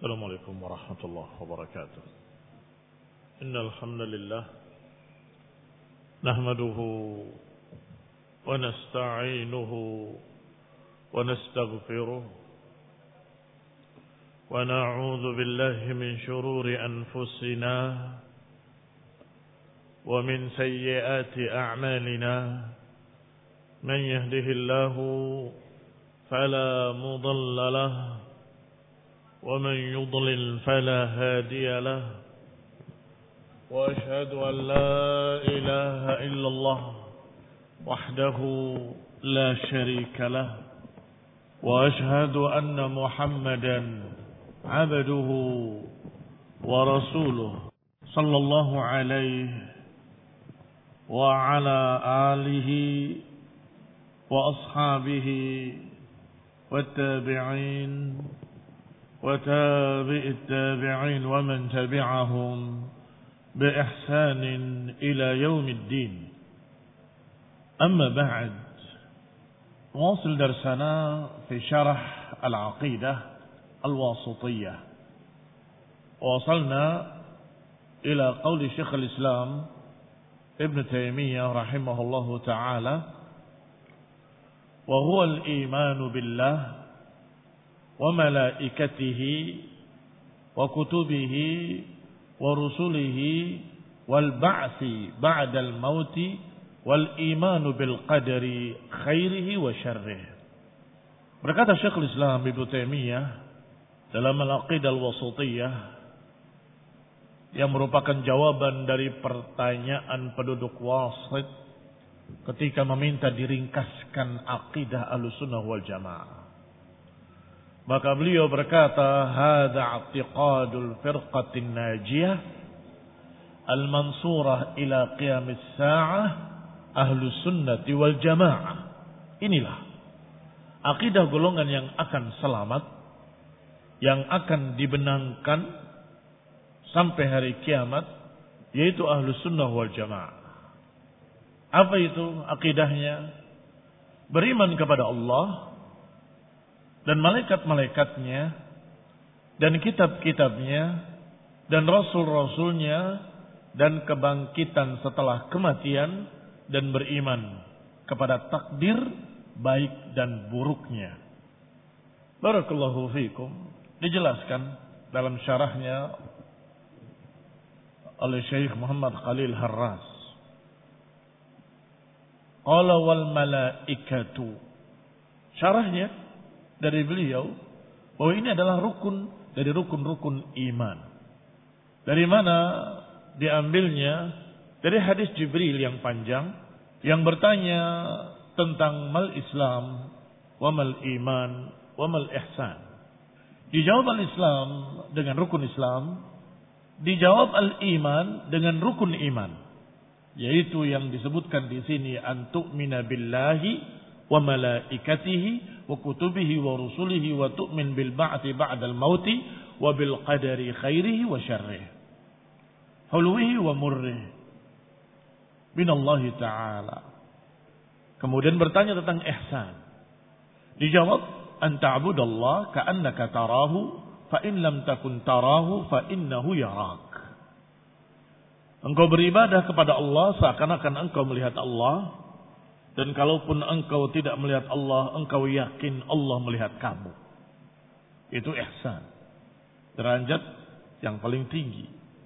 السلام عليكم ورحمة الله وبركاته. إن الحمد لله نحمده ونستعينه ونستغفره ونعوذ بالله من شرور أنفسنا ومن سيئات أعمالنا. من يهده الله فلا مضل له ومن يضلل فلا هادي له، وأشهد أن لا إله إلا الله وحده لا شريك له، وأشهد أن محمدا عبده ورسوله صلى الله عليه وعلى آله وأصحابه والتابعين وتابع التابعين ومن تبعهم بإحسان إلى يوم الدين. أما بعد، نواصل درسنا في شرح العقيدة الواسطية. وصلنا إلى قول شيخ الإسلام ابن تيمية رحمه الله تعالى: وهو الإيمان بالله وملائكته وكتبه ورسله والبعث بعد الموت والإيمان بالقدر خيره وشره. Berkata Syekhul Islam Ibnu Taimiyah dalam Al-Aqidah Al-Wasithiyah, yang merupakan jawaban dari pertanyaan penduduk Wasit ketika meminta diringkaskan akidah Ahlussunnah wal Jamaah. Maka beliau berkata, hadza i'tiqadul firqatin najiyah al-mansurah ila qiyamis sa'ah ahlus sunnati wal jamaah. Inilah akidah golongan yang akan selamat, yang akan dibenangkan sampai hari kiamat, yaitu ahlus sunnah wal jamaah. Apa itu akidahnya? Beriman kepada Allah dan malaikat-malaikatnya dan kitab-kitabnya dan rasul-rasulnya dan kebangkitan setelah kematian, dan beriman kepada takdir baik dan buruknya. Barakallahu fiikum. Dijelaskan dalam syarahnya oleh Syekh Muhammad Khalil Harras. Qala wal malaikatu. Syarahnya dari beliau bahwa ini adalah rukun dari rukun-rukun iman. Dari mana diambilnya? Dari hadis Jibril yang panjang yang bertanya tentang mal Islam wa mal iman wa mal ihsan. Dijawab al-Islam dengan rukun Islam, dijawab al-iman dengan rukun iman, yaitu yang disebutkan di sini, antu'mina billahi wa malaikatihi wa kutubihi wa rusulihi wa tu'min bil ba'ti ba'dal mauti wa bil qadari khairihi wa syarrihi hulwihi wa murrihi minallahi ta'ala. Kemudian bertanya tentang ihsan. Dijawab, an ta'budallah ka'annaka tarahu fa in lam takun tarahu fa innahu yarak. Engkau beribadah kepada Allah seakan-akan engkau melihat Allah, dan kalaupun engkau tidak melihat Allah, engkau yakin Allah melihat kamu. Itu ihsan, derajat yang paling tinggi.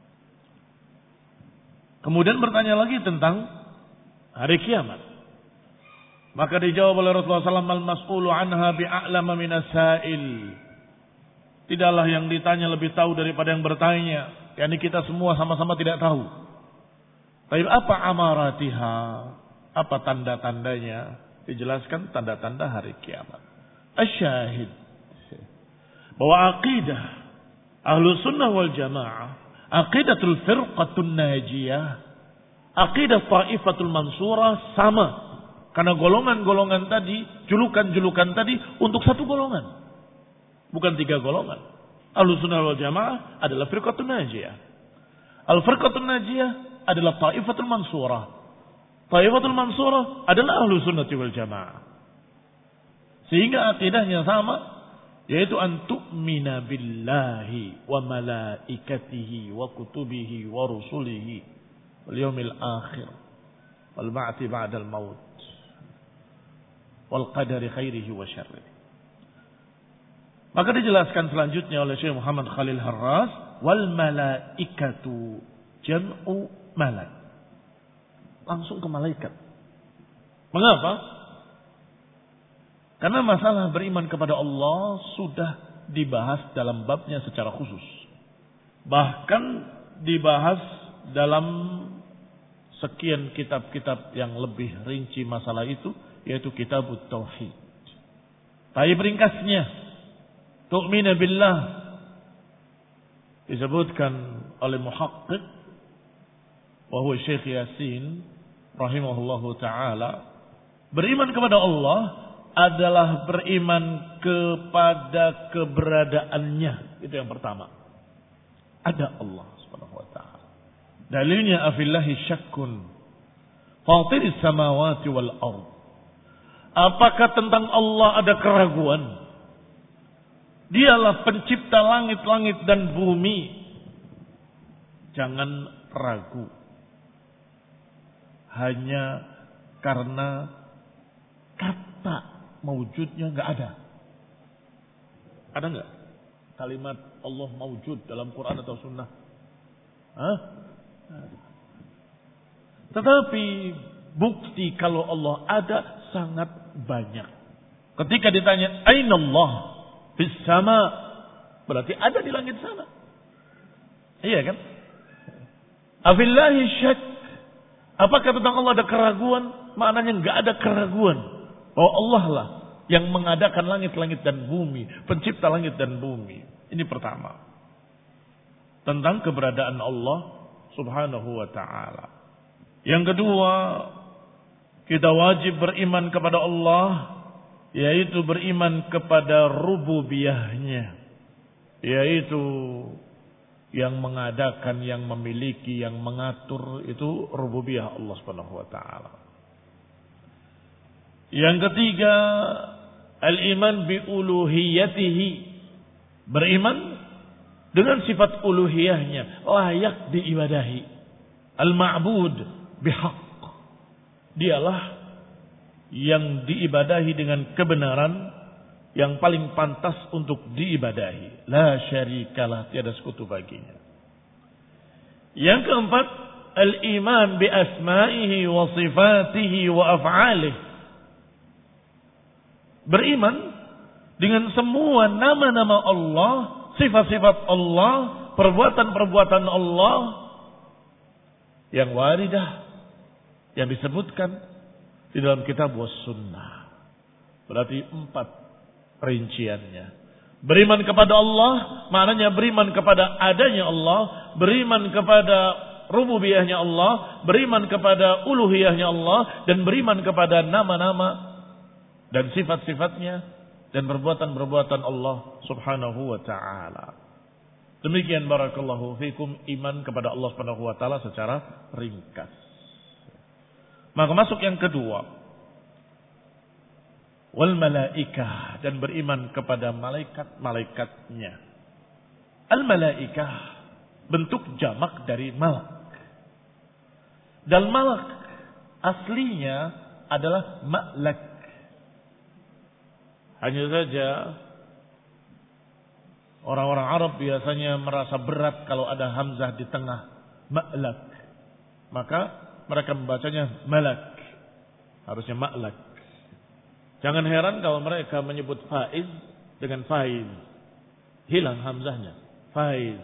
Kemudian bertanya lagi tentang hari kiamat. Maka dijawab oleh Rasulullah SAW, al-mas'ulu anha bi'a'lama minas sa'il. Tidaklah yang ditanya lebih tahu daripada yang bertanya. Yani kita semua sama-sama tidak tahu. Tapi apa amaratiha? Apa tanda-tandanya? Dijelaskan tanda-tanda hari kiamat. Asyahid, bahwa akidah Ahlus Sunnah wal Jamaah, aqidatul firqatun najiyah, aqidah Taifatul Mansurah sama. Karena golongan-golongan tadi, julukan-julukan tadi untuk satu golongan, bukan tiga golongan. Ahlus Sunnah wal Jamaah adalah firqatun najiyah. Al-firqatun najiyah adalah Taifatul Mansurah. Taifatul Mansurah adalah Ahlus Sunnah wal Jamaah. Sehingga akidahnya sama, yaitu an tu'mina billahi wa malaikatihi wa kutubihi wa rusulihi wal yaumil akhir wal ba'ti ba'dal maut wal qadari khairihi wa syarrihi. Maka dijelaskan selanjutnya oleh Syekh Muhammad Khalil Harras, wal malaikatu jam'u malak. Langsung ke malaikat. Mengapa? Karena masalah beriman kepada Allah sudah dibahas dalam babnya secara khusus. Bahkan dibahas dalam sekian kitab-kitab yang lebih rinci masalah itu, yaitu Kitabut Tauhid. Tapi ringkasnya, tu'mina billah disebutkan oleh muhaqqiq wa huwa Syekh Yasin rahimahullahu taala, beriman kepada Allah adalah beriman kepada keberadaannya. Itu yang pertama. Ada Allah Subhanahu wa taala. Dalilnya afillahi syakkun fatiris samawati wal ard. Apakah tentang Allah ada keraguan? Dialah pencipta langit-langit dan bumi. Jangan ragu. Hanya karena kata mawujudnya enggak ada. Ada enggak kalimat Allah mawujud dalam Quran atau sunnah? Hah? Tetapi bukti kalau Allah ada sangat banyak. Ketika ditanya aina Allah fis sama, berarti ada di langit sana. Iya kan? Afillahi syak. Apakah tentang Allah ada keraguan? Maknanya enggak ada keraguan. Oh Allah lah yang mengadakan langit-langit dan bumi, pencipta langit dan bumi. Ini pertama. Tentang keberadaan Allah Subhanahu wa taala. Yang kedua, kita wajib beriman kepada Allah, yaitu beriman kepada rububiyahnya, yaitu yang mengadakan, yang memiliki, yang mengatur, itu rububiyah Allah Subhanahu wa taala. Yang ketiga, al-iman bi uluhiyatihi, beriman dengan sifat uluhiyahnya, layak diibadahi. Al-ma'bud bihaq, dialah yang diibadahi dengan kebenaran, yang paling pantas untuk diibadahi. La syarikalah, tiada sekutu baginya. Yang keempat, al-iman bi asma'ihi wa sifatihi wa af'alihi, beriman dengan semua nama-nama Allah, sifat-sifat Allah, perbuatan-perbuatan Allah yang waridah, yang disebutkan di dalam kitab was sunnah. Berarti 4 rinciannya. Beriman kepada Allah, maknanya beriman kepada adanya Allah, beriman kepada rububiyahnya Allah, beriman kepada uluhiyahnya Allah, dan beriman kepada nama-nama dan sifat-sifatnya dan perbuatan-perbuatan Allah Subhanahu wa taala. Demikian barakallahu fikum iman kepada Allah Subhanahu wa taala secara ringkas. Maka masuk yang kedua, wal malaikah, dan beriman kepada malaikat-malaikatnya. Al malaikah bentuk jamak dari malak. Dan malak aslinya adalah ma'lak. Hanya saja orang-orang Arab biasanya merasa berat kalau ada hamzah di tengah, ma'lak. Maka mereka membacanya malak. Harusnya ma'lak. Jangan heran kalau mereka menyebut faiz dengan faiz. Hilang hamzahnya. Faiz.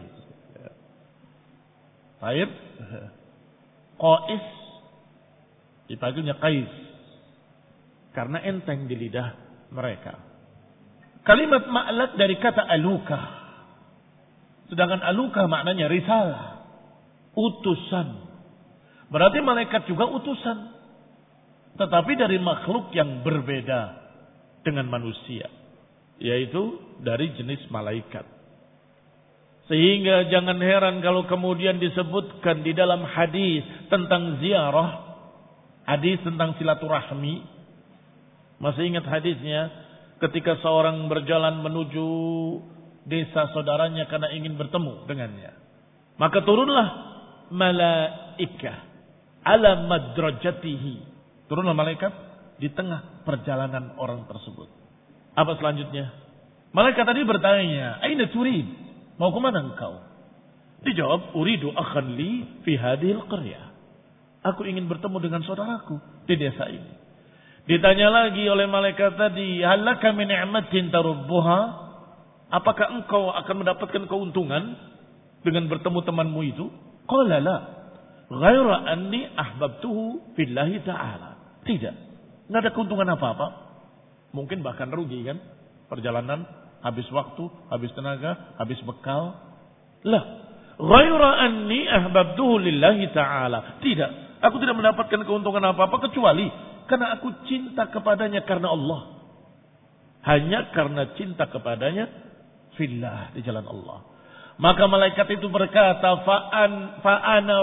Faiz. Qais dipanggilnya qais. Karena enteng di lidah mereka. Kalimat ma'lak dari kata aluka. Sedangkan aluka maknanya risalah, utusan. Berarti malaikat juga utusan. Tetapi dari makhluk yang berbeda dengan manusia. Yaitu dari jenis malaikat. Sehingga jangan heran kalau kemudian disebutkan di dalam hadis tentang ziarah. Hadis tentang silaturahmi. Masih ingat hadisnya? ketika seorang berjalan menuju desa saudaranya karena ingin bertemu dengannya. Maka turunlah malaikah ala madrajatihi. Turunlah malaikat di tengah perjalanan orang tersebut. Apa selanjutnya? Malaikat tadi bertanya, "Aina turid?" Mau kemana engkau? Dijawab, "Uridu akhan li fi hadhil qaryah." Aku ingin bertemu dengan saudaraku di desa ini. Ditanya lagi oleh malaikat tadi, "Halaka min ni'matin tarubbuha?" Apakah engkau akan mendapatkan keuntungan dengan bertemu temanmu itu? Qala la, ghaira anni ahbabtuhu fillahi ta'ala. Tidak, enggak ada keuntungan apa-apa. Mungkin bahkan rugi kan? Perjalanan habis waktu, habis tenaga, habis bekal. Lah, ghaira anni ahbabtuhu lillahi ta'ala. Tidak, aku tidak mendapatkan keuntungan apa-apa kecuali karena aku cinta kepadanya karena Allah. Hanya karena cinta kepadanya fillah, di jalan Allah. Maka malaikat itu berkata, fa'ana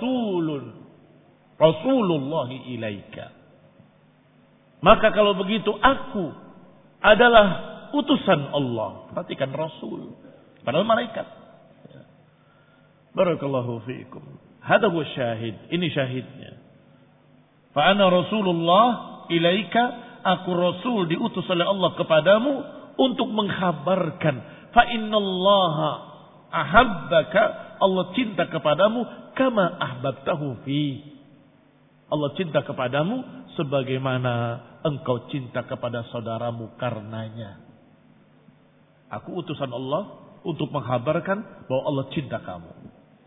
rasulullahi ilaika. Maka kalau begitu aku adalah utusan Allah. Perhatikan rasul, padahal malaikat. Barakallahu fiikum. Hada huwa syahid, ini syahidnya. Fa'ana rasulullah ilaika, aku rasul diutus oleh Allah kepadamu untuk mengkhabarkan. Fa innallaha ahabbaka, Allah cinta kepadamu kama ahbabtahu fi. Allah cinta kepadamu sebagaimana engkau cinta kepada saudaramu karenanya. Aku utusan Allah untuk mengkhabarkan bahwa Allah cinta kamu.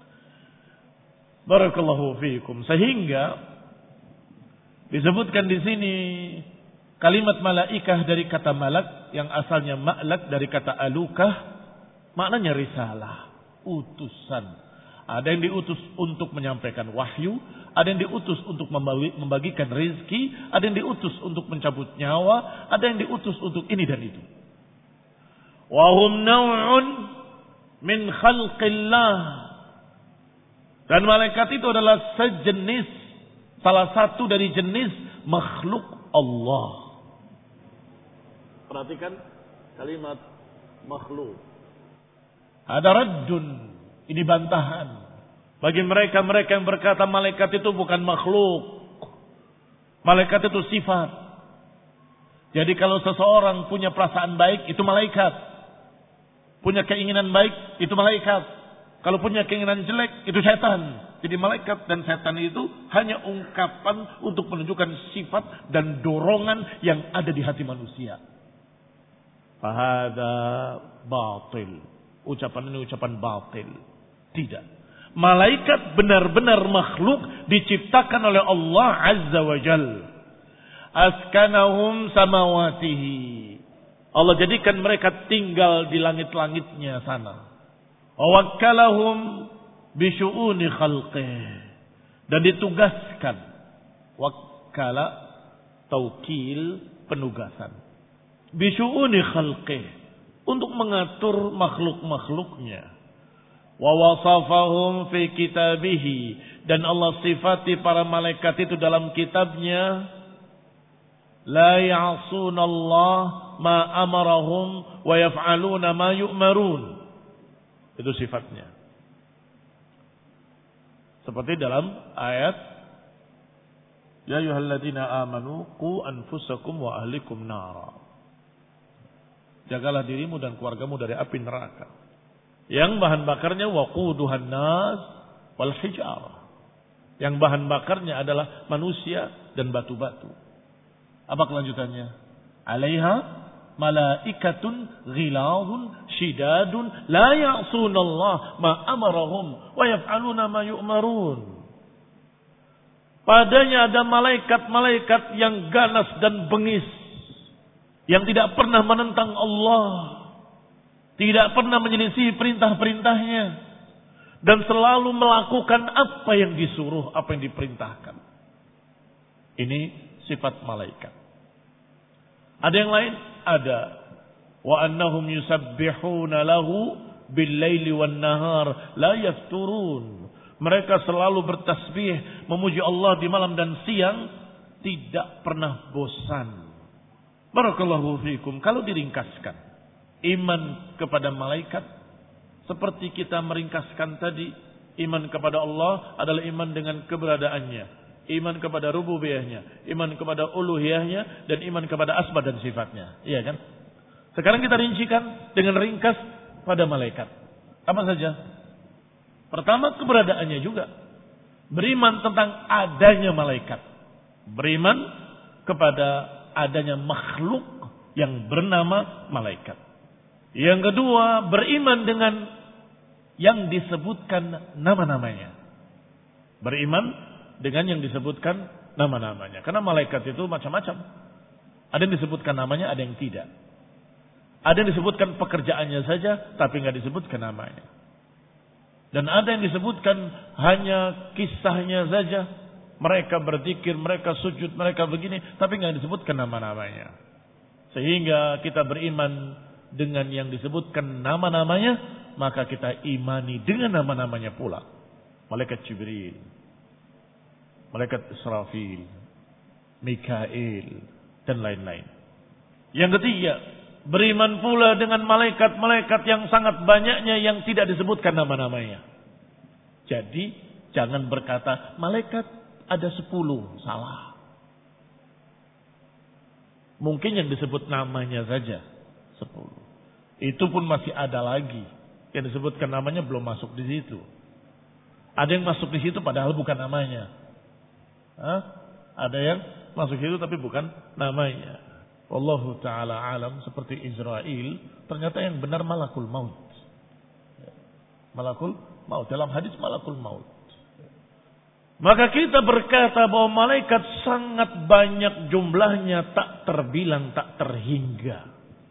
Barakallahu fiikum. Sehingga disebutkan di sini kalimat malaikah dari kata malak yang asalnya ma'lak dari kata alukah, maknanya risalah, utusan. Ada yang diutus untuk menyampaikan wahyu, ada yang diutus untuk membagikan rezeki, ada yang diutus untuk mencabut nyawa, ada yang diutus untuk ini dan itu. Wa hum naw'un min khalqillah. Dan malaikat itu adalah sejenis, salah satu dari jenis makhluk Allah. Perhatikan kalimat makhluk. Ada raddun, ini bantahan bagi mereka yang berkata malaikat itu bukan makhluk. Malaikat itu sifat. Jadi kalau seseorang punya perasaan baik, itu malaikat. Punya keinginan baik, itu malaikat. Kalau punya keinginan jelek, itu setan. Jadi malaikat dan setan itu hanya ungkapan untuk menunjukkan sifat dan dorongan yang ada di hati manusia. Fahada batil. Ucapan ini ucapan batil. Tidak. Malaikat benar-benar makhluk diciptakan oleh Allah Azza wa Jal. Askanahum samawatihi. Allah jadikan mereka tinggal di langit-langitnya sana. Wawakkalahum bisyu'uni khalqih. Dan ditugaskan. Wakkala taukil penugasan. Bisyu'uni khalqih, untuk mengatur makhluk-makhluknya. Wa wasafahum fi kitabihi, dan Allah sifati para malaikat itu dalam kitabnya. La ya'suna Allah ma amarahum wa yaf'aluna ma yu'marun. Itu sifatnya. Seperti dalam ayat Ya ayyuhalladzina amanu qu anfusakum wa ahlikum nara. Jagalah dirimu dan keluargamu dari api neraka. Yang bahan bakarnya waquduhan nas wal hijarah. Yang bahan bakarnya adalah manusia dan batu-batu. Apa kelanjutannya? Alaiha malaikatun ghiladun shidadun la ya'sunallah ma amarahum wa yaf'aluna ma yu'marun. Padanya ada malaikat-malaikat yang ganas dan bengis, yang tidak pernah menentang Allah, tidak pernah menyelisih perintah-perintahnya, dan selalu melakukan apa yang disuruh, apa yang diperintahkan. Ini sifat malaikat. Ada yang lain? Ada. Wa annahum yusabbihuna lahu bil-laili wan-nahar la yafturun. Mereka selalu bertasbih, memuji Allah di malam dan siang, tidak pernah bosan. Barakallahu fiikum. Kalau diringkaskan, iman kepada malaikat seperti kita meringkaskan tadi, iman kepada Allah adalah iman dengan keberadaannya, iman kepada rububiyahnya, iman kepada uluhiyahnya, dan iman kepada asma dan sifatnya. Iya kan? Sekarang kita rincikan dengan ringkas pada malaikat. Apa saja? Pertama, keberadaannya juga. Beriman tentang adanya malaikat. Beriman kepada adanya makhluk yang bernama malaikat. Yang kedua, beriman dengan yang disebutkan nama-namanya. Beriman dengan yang disebutkan nama-namanya. Karena malaikat itu macam-macam. Ada yang disebutkan namanya, ada yang tidak. Ada yang disebutkan pekerjaannya saja, tapi nggak disebutkan namanya. Dan ada yang disebutkan hanya kisahnya saja. Mereka berzikir, mereka sujud, mereka begini, tapi nggak disebutkan nama-namanya. Sehingga kita beriman dengan yang disebutkan nama-namanya, maka kita imani dengan nama-namanya pula. Malaikat Jibril, malaikat Israfil, Mikail, dan lain-lain. Yang ketiga, beriman pula dengan malaikat-malaikat yang sangat banyaknya yang tidak disebutkan nama-namanya. Jadi, jangan berkata, malaikat ada 10, salah. Mungkin yang disebut namanya saja 10. Itu pun masih ada lagi. Yang disebutkan namanya belum masuk di situ. Ada yang masuk di situ padahal bukan namanya. Ada yang masuk di situ tapi bukan namanya. Wallahu ta'ala alam, seperti Israel, ternyata yang benar malakul maut. Malakul maut, dalam hadis malakul maut. Maka kita berkata bahwa malaikat sangat banyak jumlahnya, tak terbilang, tak terhingga.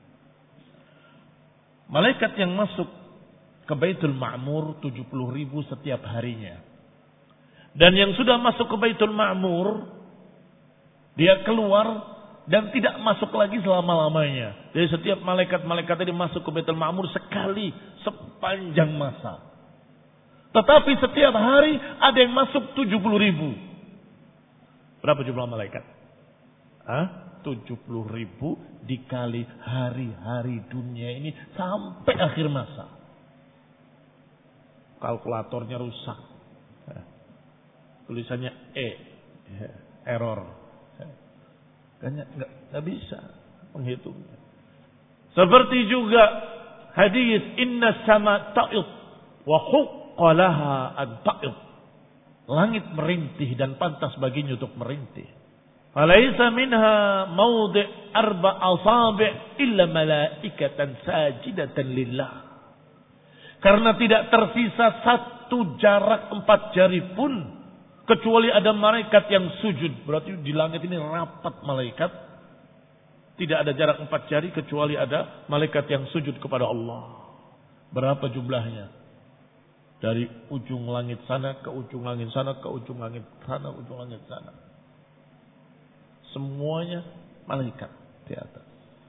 Malaikat yang masuk ke Baitul Ma'mur 70.000 setiap harinya. Dan yang sudah masuk ke Baitul Ma'mur, dia keluar dan tidak masuk lagi selama-lamanya. Jadi setiap malaikat-malaikat ini masuk ke Baitul Ma'mur sekali sepanjang masa. Tetapi setiap hari ada yang masuk 70.000. Berapa jumlah malaikat? 70.000 dikali hari-hari dunia ini sampai akhir masa. Kalkulatornya rusak. Tulisannya error. Kayaknya nggak bisa menghitungnya. Seperti juga hadis inna sama ta'id wa huqqalaha an ta'id. Langit merintih dan pantas baginya untuk merintih. Falaisa minha mawdi' arba asabi' illa malaikatan sajidatan lillah. Karena tidak tersisa satu jarak 4 jari pun kecuali ada malaikat yang sujud. Berarti di langit ini rapat malaikat. Tidak ada jarak 4 jari kecuali ada malaikat yang sujud kepada Allah. Berapa jumlahnya? Dari ujung langit sana ke ujung langit sana ke ujung langit sana, ujung langit sana. Semuanya malaikat di atas.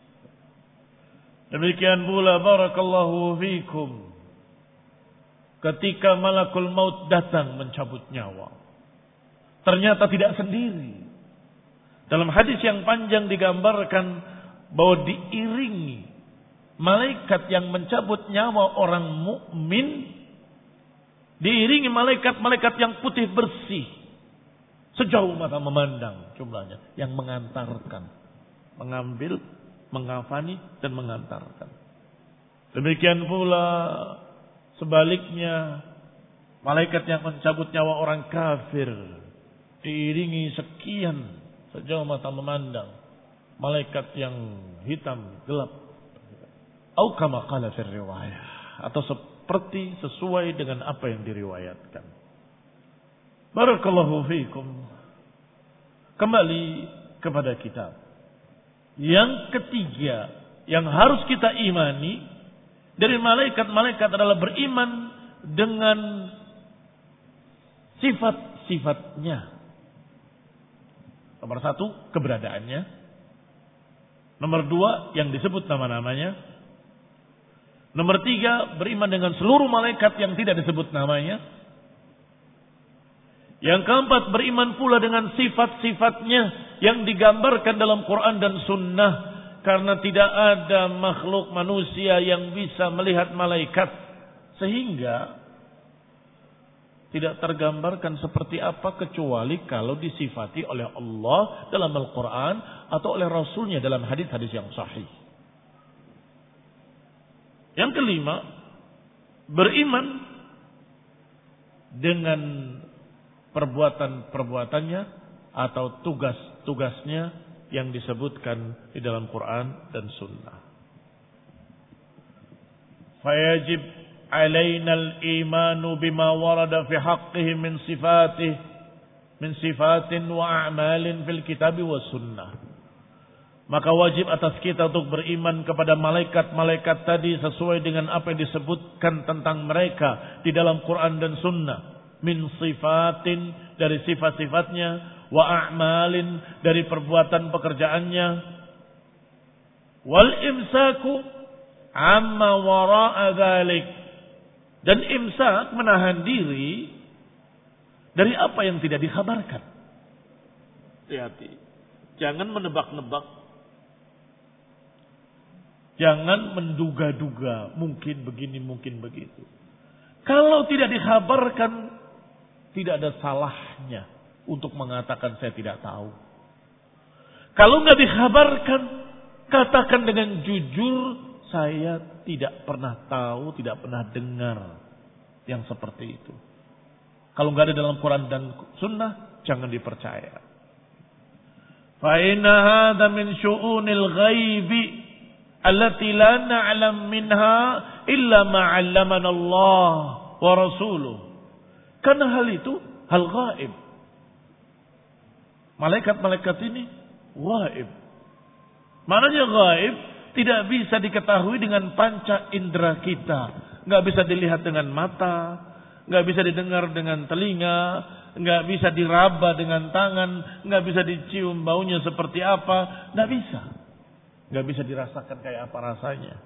Demikian pula barakallahu fikum. Ketika malakul maut datang mencabut nyawa, ternyata tidak sendiri. Dalam hadis yang panjang digambarkan bahwa diiringi malaikat yang mencabut nyawa orang mukmin, diiringi malaikat-malaikat yang putih bersih, sejauh mata memandang jumlahnya, yang mengantarkan, mengambil, mengafani dan mengantarkan. Demikian pula sebaliknya, malaikat yang mencabut nyawa orang kafir diiringi sekian sejauh mata memandang, malaikat yang hitam gelap. Atau kama qala fi riwayah, atau seperti sesuai dengan apa yang diriwayatkan. Barakallahu fiikum. Kembali kepada kitab. Yang ketiga yang harus kita imani dari malaikat-malaikat adalah beriman dengan sifat-sifatnya. Nomor 1, keberadaannya. Nomor 2, yang disebut nama-namanya. Nomor 3, beriman dengan seluruh malaikat yang tidak disebut namanya. Yang keempat, beriman pula dengan sifat-sifatnya yang digambarkan dalam Quran dan Sunnah. Karena tidak ada makhluk manusia yang bisa melihat malaikat. Sehingga tidak tergambarkan seperti apa kecuali kalau disifati oleh Allah dalam Al-Quran atau oleh Rasulnya dalam hadis-hadis yang sahih. Yang kelima, beriman dengan perbuatan-perbuatannya atau tugas-tugasnya yang disebutkan di dalam Quran dan Sunnah. Fayajib alaina al-imanu bima warada fi haqqihi min sifatin wa a'malin fil kitabi wa sunnah. Maka wajib atas kita untuk beriman kepada malaikat-malaikat tadi sesuai dengan apa yang disebutkan tentang mereka di dalam Quran dan Sunnah. Min sifatin, dari sifat-sifatnya, wa a'malin, dari perbuatan pekerjaannya, wal imsaku amma wara'a dzalik, dan imsak menahan diri dari apa yang tidak dikhabarkan. Hati-hati, jangan menebak-nebak. Jangan menduga-duga, mungkin begini, mungkin begitu. Kalau tidak dikhabarkan, tidak ada salahnya untuk mengatakan saya tidak tahu. Kalau nggak dikhabarkan, katakan dengan jujur, saya tidak pernah tahu, tidak pernah dengar yang seperti itu. Kalau nggak ada dalam Quran dan Sunnah, jangan dipercaya. Fa inna hadza min syu'unil ghaibi allati la na'lam minha illa ma 'allamana Allah wa rasuluh. Karena hal itu hal gaib. Malaikat-malaikat ini gaib. Maknanya gaib tidak bisa diketahui dengan panca indera kita. Nggak bisa dilihat dengan mata, nggak bisa didengar dengan telinga, nggak bisa diraba dengan tangan, nggak bisa dicium baunya seperti apa, nggak bisa. Nggak bisa dirasakan kayak apa rasanya.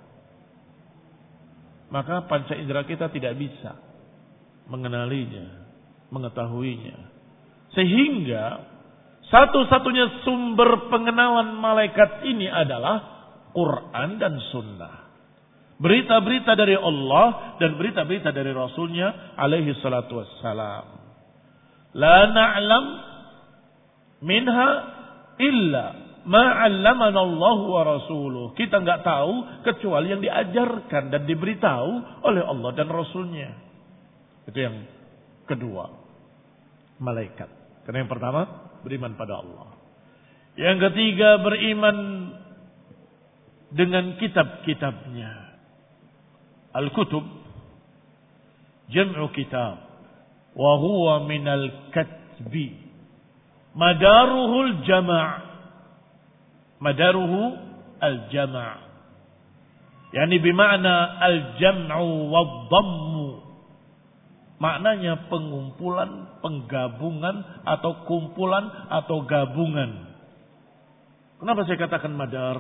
Maka panca indera kita tidak bisa mengenalinya, mengetahuinya. Sehingga satu-satunya sumber pengenalan malaikat ini adalah Quran dan Sunnah. Berita-berita dari Allah dan berita-berita dari Rasulnya alaihi salatu wassalam. La na'lam minha illa ma'allamana Allah wa rasuluh. Kita enggak tahu kecuali yang diajarkan dan diberitahu oleh Allah dan Rasulnya. Itu yang kedua, malaikat. Karena yang pertama, beriman pada Allah. Yang ketiga, beriman dengan kitab-kitabnya. Al-kutub jam'u kitab wa huwa minal katbi madaruhul jama'. Madaruhu al-jama'. Yani bima'na al-jam'u wad-dhammu. Maknanya pengumpulan, penggabungan, atau kumpulan, atau gabungan. Kenapa saya katakan madar?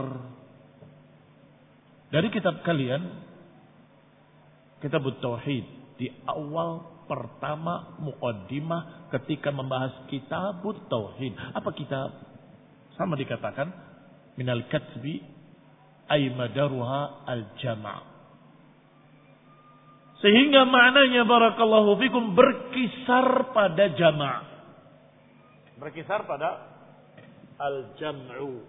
Dari kitab kalian, kitab Tauhid, di awal pertama muqaddimah ketika membahas kitab Tauhid. Apa kitab? Sama dikatakan, minal katbi ay madaruha al-jama'. Sehingga maknanya barakallahu fikum berkisar pada jama'. Berkisar pada al-jam'u.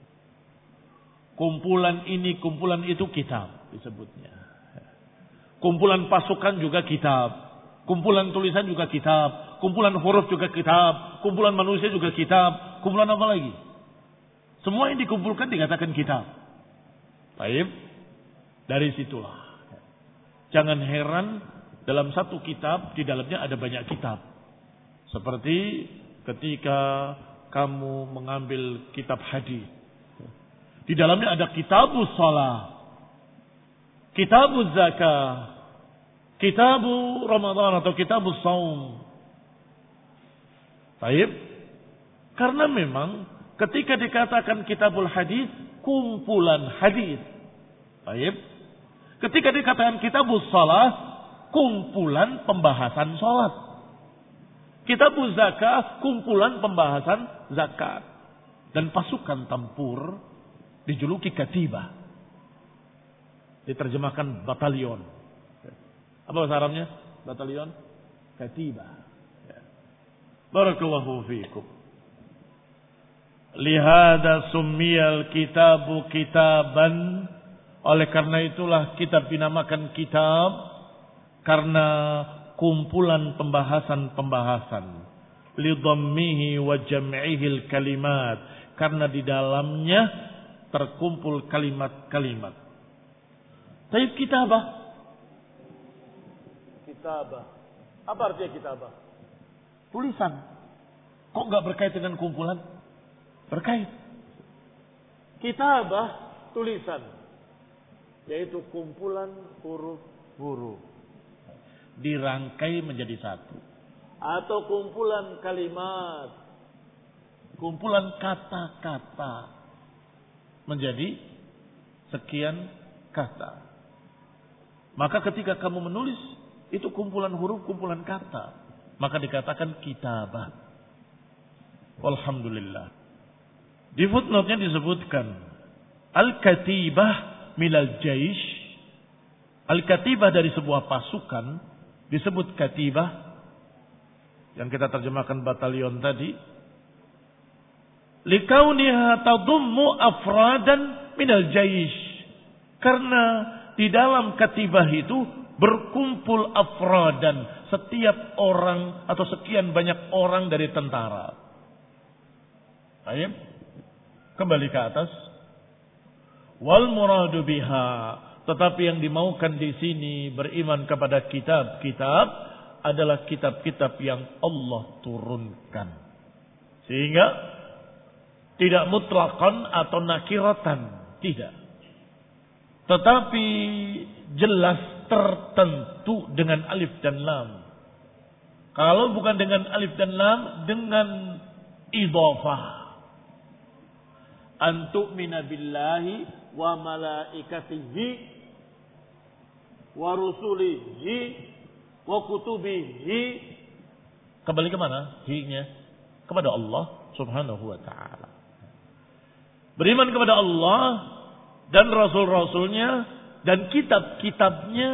Kumpulan ini, kumpulan itu kitab disebutnya. Kumpulan pasukan juga kitab. Kumpulan tulisan juga kitab. Kumpulan huruf juga kitab. Kumpulan manusia juga kitab. Kumpulan apa lagi? Semua yang dikumpulkan dikatakan kitab. Baik. Dari situlah. Jangan heran dalam satu kitab di dalamnya ada banyak kitab. Seperti ketika kamu mengambil kitab hadis. Di dalamnya ada kitabus shalah, kitabuz zakah, kitabu Ramadan atau kitabus shaum. Baik. Karena memang ketika dikatakan kitabul hadis, kumpulan hadis. Baik. Ketika dikatakan kitabus shalah, kumpulan pembahasan salat. Kitabuz zakah, kumpulan pembahasan zakat. Dan pasukan tempur dijuluki katibah. Diterjemahkan batalion. Apa bahasa Arabnya? Batalion, katibah. Barakallahu fiikum. Lihada summiyal kitabu kitaban. Oleh karena itulah kitab dinamakan kitab, karena kumpulan pembahasan-pembahasan. Lidhammihi wa jam'ihil kalimat, karena di dalamnya terkumpul kalimat-kalimat. Taib kitabah. Kitabah. Apa artinya kitabah? Tulisan. Kok enggak berkait dengan kumpulan? Berkait. Kitabah tulisan, yaitu kumpulan huruf-huruf dirangkai menjadi satu, atau kumpulan kalimat, kumpulan kata-kata menjadi sekian kata. Maka ketika kamu menulis itu kumpulan huruf, kumpulan kata, maka dikatakan kitabah. Alhamdulillah. Di footnote-nya disebutkan al-katibah minal jaish. Al-katibah dari sebuah pasukan disebut katibah, yang kita terjemahkan batalion tadi. Likauniha tadummu afradan minal jaish. Karena di dalam katibah itu berkumpul afradan, setiap orang atau sekian banyak orang dari tentara. Ayo, kembali ke atas. Wal muradu biha, tetapi yang dimaukan di sini beriman kepada kitab-kitab adalah kitab-kitab yang Allah turunkan. Sehingga tidak mutlaqan atau nakiratan, tidak. Tetapi jelas tertentu dengan alif dan lam. Kalau bukan dengan alif dan lam, dengan idhafah. Antu'mina billahi wa malaikatihi wa rusulihi wa kutubihi. Kembali ke mana? Hi-nya kepada Allah Subhanahu wa taala. Beriman kepada Allah dan rasul-rasulnya dan kitab-kitabnya,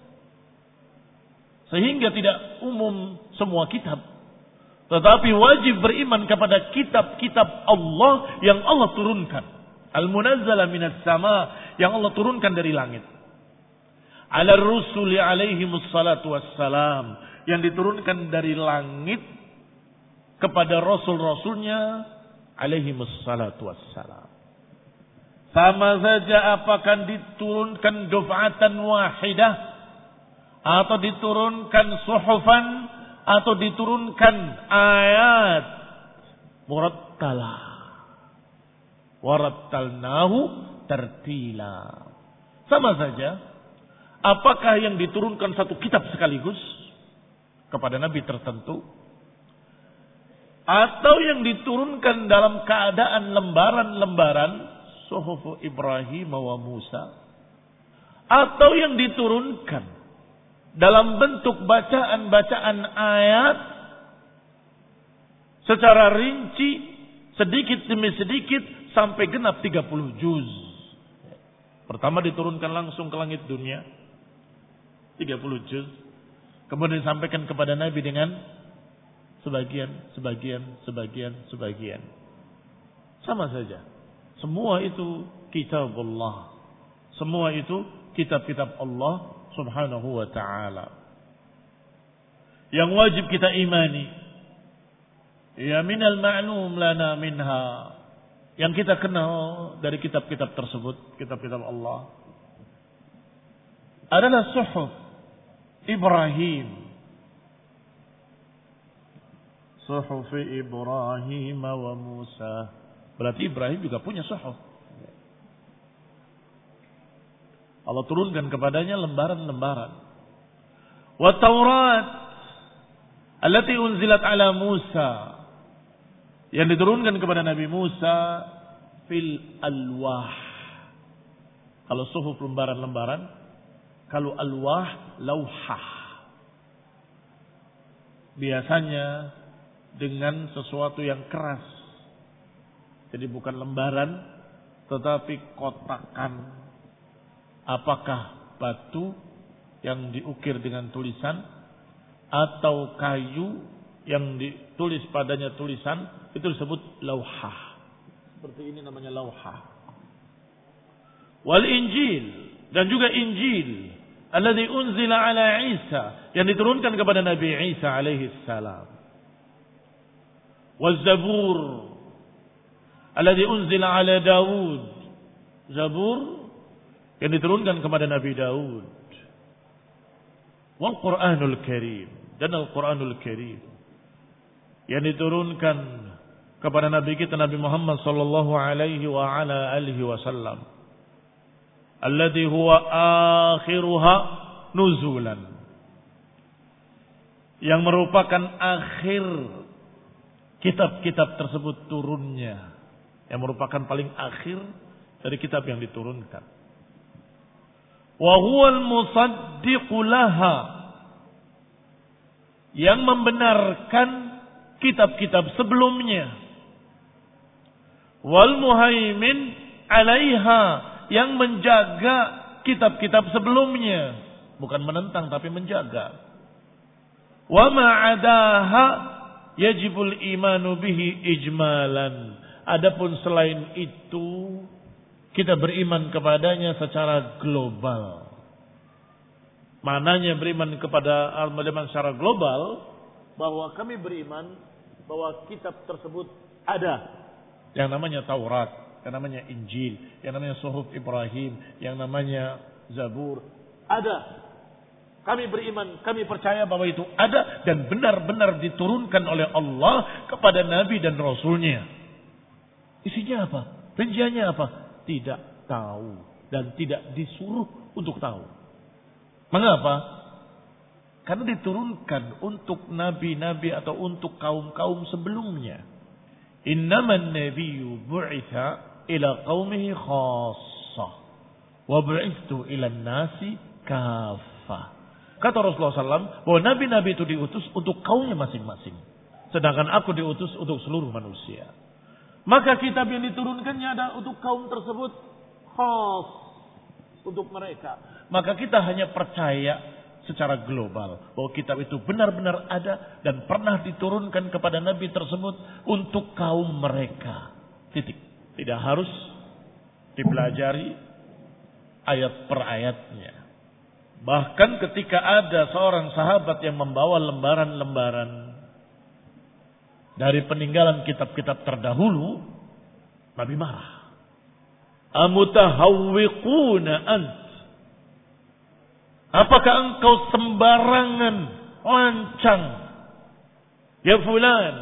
sehingga tidak umum semua kitab, tetapi wajib beriman kepada kitab-kitab Allah yang Allah turunkan. Al-munazzala minas sama, yang Allah turunkan dari langit. Ala rusuli alaihimus salatu wassalam, yang diturunkan dari langit kepada rasul-rasulnya alaihimus salatu wassalam. Sama saja apakah diturunkan duf'atan wahidah, atau diturunkan suhufan, atau diturunkan ayat murattalah. Warattalnahu tartila. Sama saja apakah yang diturunkan satu kitab sekaligus kepada nabi tertentu, atau yang diturunkan dalam keadaan lembaran-lembaran, suhufu Ibrahim wa Musa, atau yang diturunkan dalam bentuk bacaan-bacaan ayat secara rinci, sedikit demi sedikit sampai genap 30 juz. Pertama diturunkan langsung ke langit dunia 30 juz, kemudian disampaikan kepada Nabi dengan sebagian. Sama saja. Semua itu kitabullah. Semua itu kitab-kitab Allah Subhanahu wa ta'ala. Yang wajib kita imani. Ya minal ma'lum lana minha. Yang kita kenal dari kitab-kitab tersebut, kitab-kitab Allah, adalah suhuf Ibrahim. Suhuf Ibrahim wa Musa. Berarti Ibrahim juga punya suhuf. Allah turunkan kepadanya lembaran-lembaran. Wa Taurat allati unzilat ala Musa, yang diturunkan kepada Nabi Musa fil alwah. Kalau suhuf lembaran-lembaran, kalau alwah lauhah. Biasanya dengan sesuatu yang keras. Jadi bukan lembaran, tetapi kotakan. Apakah batu yang diukir dengan tulisan atau kayu yang ditulis padanya tulisan, itu disebut lauhah. Seperti ini namanya lauhah. Wal Injil, dan juga Injil alladzi unzila ala Isa, yang diturunkan kepada Nabi Isa alaihi salam. Wal Zabur alladzi unzila ala Daud, Zabur yang diturunkan kepada Nabi Daud. Wal Qur'anul Karim, dan Al-Qur'anul Karim yang diturunkan kepada Nabi kita Nabi Muhammad sallallahu alaihi wa ala alihi wasallam. Alladhi huwa akhiruha nuzulan, yang merupakan akhir kitab-kitab tersebut turunnya, yang merupakan paling akhir dari kitab yang diturunkan. Wa huwal musaddiqu laha, yang membenarkan kitab-kitab sebelumnya. Wal muhaimin alaiha, yang menjaga kitab-kitab sebelumnya, bukan menentang tapi menjaga. Wa ma'adaha yajibul imanu bihi ijmalan. Adapun selain itu kita beriman kepadanya secara global. Mananya beriman kepada al-Muhammad secara global, bahwa kami beriman bahwa kitab tersebut ada, yang namanya Taurat, yang namanya Injil, yang namanya Suhuf Ibrahim, yang namanya Zabur, ada. Kami beriman, kami percaya bahwa itu ada dan benar-benar diturunkan oleh Allah kepada Nabi dan Rasulnya. Isinya apa? Rinciannya apa? Tidak tahu dan tidak disuruh untuk tahu. Mengapa? Karena diturunkan untuk nabi-nabi atau untuk kaum-kaum sebelumnya. Innaman nabiyyu bu'itha ila qaumihi khassah wa bu'ithtu ila nasi kaffah. Kata Rasulullah SAW bahwa nabi-nabi itu diutus untuk kaumnya masing-masing, sedangkan aku diutus untuk seluruh manusia. Maka kitab yang diturunkannya adalah untuk kaum tersebut, khas untuk mereka. Maka kita hanya percaya secara global bahwa kitab itu benar-benar ada dan pernah diturunkan kepada nabi tersebut untuk kaum mereka. Titik. Tidak harus dipelajari ayat per ayatnya. Bahkan ketika ada seorang sahabat yang membawa lembaran-lembaran dari peninggalan kitab-kitab terdahulu, Nabi marah. Amutahawwiquna ant? Apakah engkau sembarangan, lancang, ya fulan?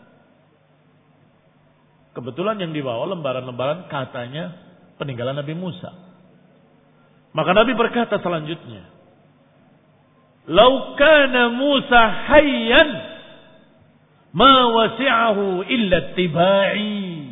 Kebetulan yang dibawa lembaran-lembaran katanya peninggalan Nabi Musa. Maka Nabi berkata selanjutnya, "Lau kana Musa hayyan ma wasi'ahu illa ittiba'i."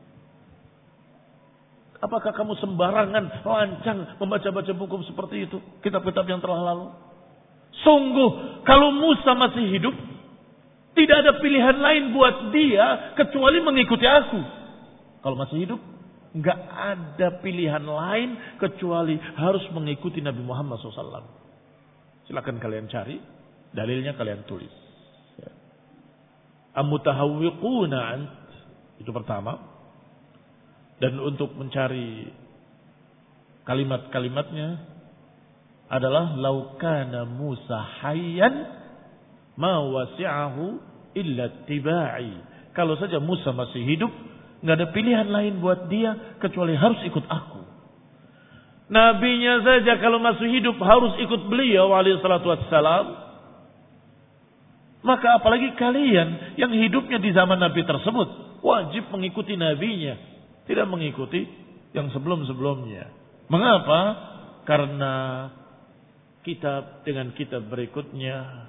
Apakah kamu sembarangan, lancang membaca-baca buku seperti itu, kitab-kitab yang telah lalu? Sungguh, kalau Musa masih hidup, tidak ada pilihan lain buat dia kecuali mengikuti aku. Kalau masih hidup, nggak ada pilihan lain kecuali harus mengikuti Nabi Muhammad SAW. Silakan kalian cari, dalilnya kalian tulis. Amutahawwiquna ant, itu pertama. Dan untuk mencari kalimat-kalimatnya adalah laukana Musa hayyan ma wasi'ahu illa ittiba'i. Kalau saja Musa masih hidup, nggak ada pilihan lain buat dia kecuali harus ikut aku. Nabinya saja kalau masih hidup harus ikut beliau alaihi salatu wassalam. Maka apalagi kalian yang hidupnya di zaman Nabi tersebut, wajib mengikuti nabinya, tidak mengikuti yang sebelum-sebelumnya. Mengapa? Karena kitab dengan kitab berikutnya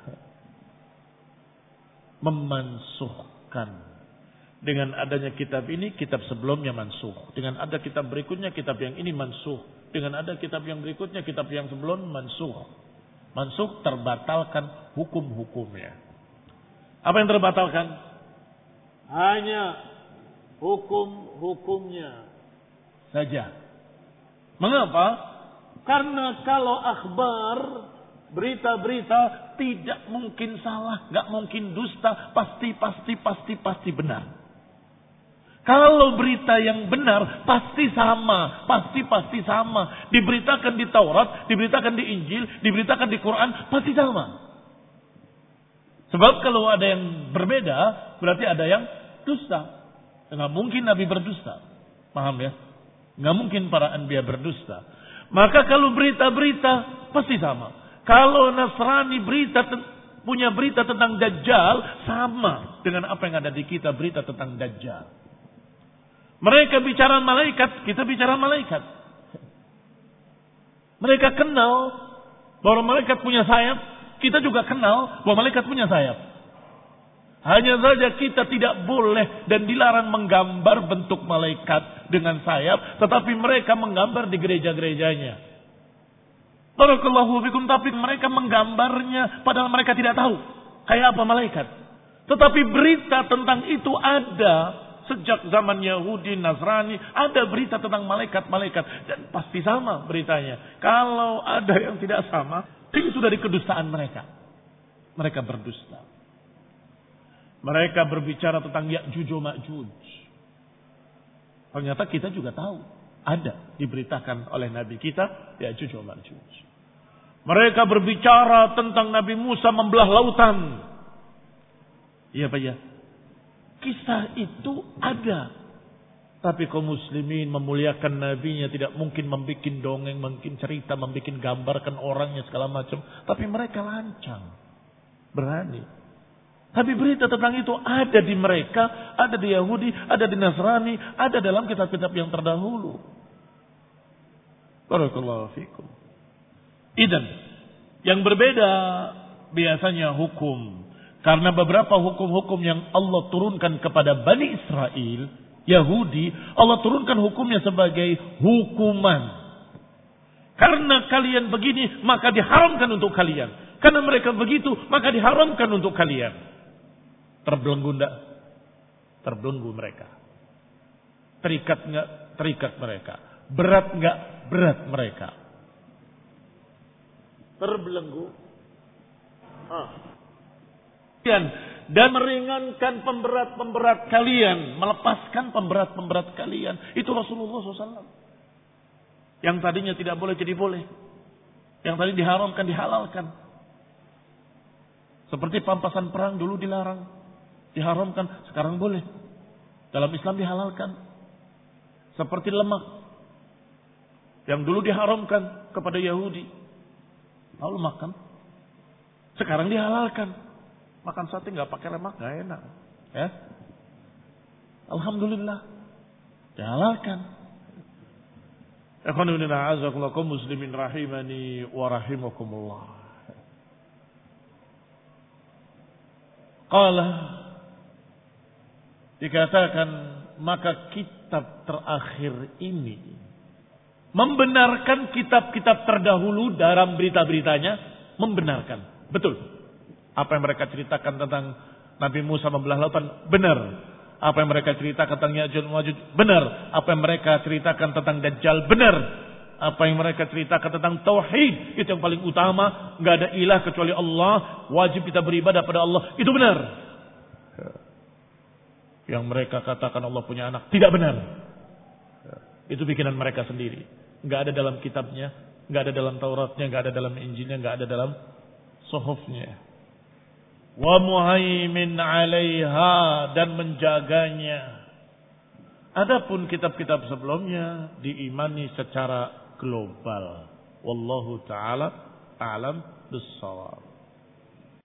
memansuhkan. Dengan adanya kitab ini, kitab sebelumnya mansuh. Dengan ada kitab berikutnya, kitab yang ini mansuh. Dengan ada kitab yang berikutnya, kitab yang sebelum mansuh. Mansuh terbatalkan hukum-hukumnya. Apa yang terbatalkan? Hanya hukum-hukumnya saja. Mengapa? Karena kalau akhbar, berita-berita tidak mungkin salah, nggak mungkin dusta, pasti benar. Kalau berita yang benar pasti sama, pasti sama. Diberitakan di Taurat, diberitakan di Injil, diberitakan di Quran, pasti sama. Sebab kalau ada yang berbeda, berarti ada yang dusta. Nggak mungkin Nabi berdusta. Paham ya? Nggak mungkin para anbiya berdusta. Maka kalau berita-berita pasti sama. Kalau Nasrani punya berita tentang Dajjal, sama dengan apa yang ada di kita berita tentang Dajjal. Mereka bicara malaikat, kita bicara malaikat. Mereka kenal bahwa malaikat punya sayap, kita juga kenal bahwa malaikat punya sayap. Hanya saja kita tidak boleh dan dilarang menggambar bentuk malaikat dengan sayap, tetapi mereka menggambar di gereja-gerejanya. Barakallahu fikum, tapi mereka menggambarnya padahal mereka tidak tahu kayak apa malaikat. Tetapi berita tentang itu ada. Sejak zaman Yahudi, Nasrani, ada berita tentang malaikat-malaikat. Dan pasti sama beritanya. Kalau ada yang tidak sama, itu dari kedustaan mereka. Mereka berdusta. Mereka berbicara tentang Ya'juj wa Ma'juj. Ternyata kita juga tahu. Ada, diberitakan oleh Nabi kita, Ya'juj wa Ma'juj. Mereka berbicara tentang Nabi Musa membelah lautan. Iya Pak ya. Kisah itu ada. Tapi kaum muslimin memuliakan nabinya, tidak mungkin membuat dongeng, membuat cerita, membuat gambarkan orangnya segala macam. Tapi mereka lancang. Berani. Tapi berita tentang itu ada di mereka, ada di Yahudi, ada di Nasrani, ada dalam kitab-kitab yang terdahulu. Barakallahu fikum. Idan, yang berbeda biasanya hukum. Karena beberapa hukum-hukum yang Allah turunkan kepada Bani Israel, Yahudi, Allah turunkan hukumnya sebagai hukuman. Karena kalian begini, maka diharamkan untuk kalian. Karena mereka begitu, maka diharamkan untuk kalian. Terbelenggu enggak? Terbelenggu mereka. Terikat enggak? Terikat mereka. Berat enggak? Berat mereka. Terbelenggu. Dan meringankan pemberat-pemberat kalian. Melepaskan pemberat-pemberat kalian. Itu Rasulullah SAW. Yang tadinya tidak boleh jadi boleh. Yang tadi diharamkan dihalalkan. Seperti pampasan perang dulu dilarang. Diharamkan, sekarang boleh. Dalam Islam dihalalkan. Seperti lemak. Yang dulu diharamkan kepada Yahudi. Lalu makan. Sekarang dihalalkan. Makan sate nggak pakai lemak nggak enak, ya. Alhamdulillah, dihalalkan. Alhamdulillah, azakumullah muslimin rahimani wa rahimakumullah. Qala, dikatakan maka kitab terakhir ini membenarkan kitab-kitab terdahulu dalam berita-beritanya, membenarkan, betul. Apa yang mereka ceritakan tentang Nabi Musa membelah lautan, benar. Apa yang mereka ceritakan tentang Ya'juj wa Ma'juj, benar. Apa yang mereka ceritakan tentang Dajjal, benar. Apa yang mereka ceritakan tentang Tauhid, itu yang paling utama. Nggak ada ilah kecuali Allah. Wajib kita beribadah pada Allah, itu benar. Yang mereka katakan Allah punya anak, tidak benar. Itu bikinan mereka sendiri. Nggak ada dalam kitabnya, nggak ada dalam Tauratnya, nggak ada dalam Injilnya, nggak ada dalam Suhufnya. Wa muhaimin 'alaiha, dan menjaganya. Adapun kitab-kitab sebelumnya diimani secara global. Wallahu taala a'lam bissawab.